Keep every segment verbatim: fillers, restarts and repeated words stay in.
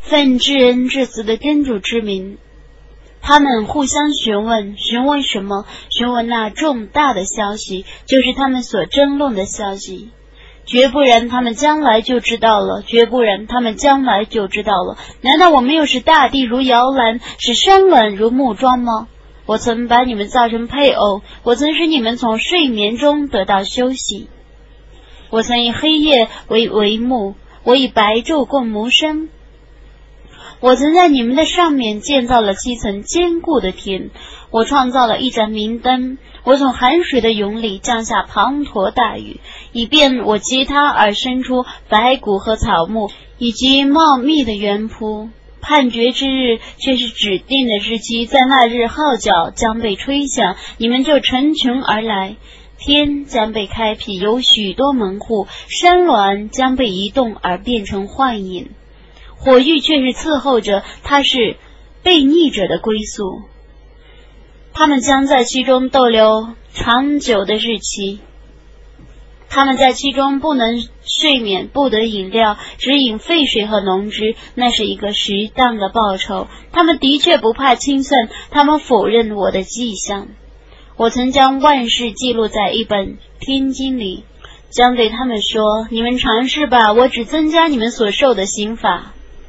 奉至恩至慈的真主之名。他们互相询问，询问什么？询问那重大的消息，就是他们所争论的消息。绝不然他们将来就知道了，绝不然他们将来就知道了。难道我没有使大地如摇篮，使山峦如木桩吗？我曾把你们造成配偶，我曾使你们从睡眠中得到休息。我曾以黑夜为帷幕，我以白昼共谋生。我曾在你们的上面建造了七层坚固的天，我创造了一盏明灯，我从寒水的涌里降下滂沱大雨，以便我藉它而生出白骨和草木，以及茂密的园圃。判决之日却是指定的日期，在那日号角将被吹响，你们就成群而来。天将被开辟，有许多门户，山峦将被移动而变成幻影。火狱却是伺候着，它是悖逆者的归宿，他们将在其中逗留长久的日期。他们在其中不能睡眠，不得饮料，只饮沸水和浓汁，那是一个适当的报酬。他们的确不怕清算，他们否认我的迹象。我曾将万事记录在一本天经里，将对他们说，你们尝试吧，我只增加你们所受的刑罚。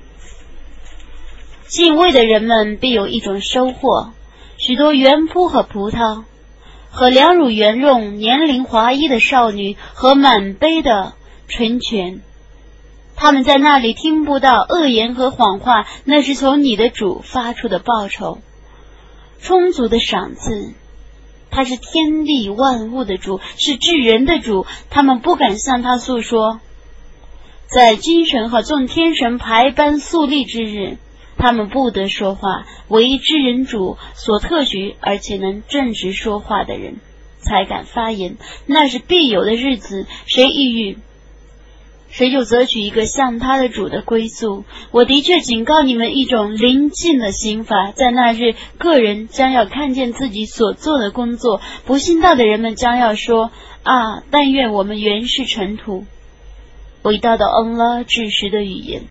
敬畏的人们必有一种收获，许多园圃和葡萄，和两乳圆润年龄华裔的少女，和满杯的纯泉。他们在那里听不到恶言和谎话，那是从你的主发出的报酬，充足的赏赐。他是天地万物的主，是至人的主，他们不敢向他诉说。在精神和众天神排班肃立之日，他们不得说话，唯至人主所特许而且能正直说话的人才敢发言。那是必有的日子，谁抑郁，谁就择取一个像他的主的归宿。我的确警告你们一种临近的刑罚，在那日，个人将要看见自己所做的工作，不信道的人们将要说，啊，但愿我们原是尘土。伟大的安拉至实的语言。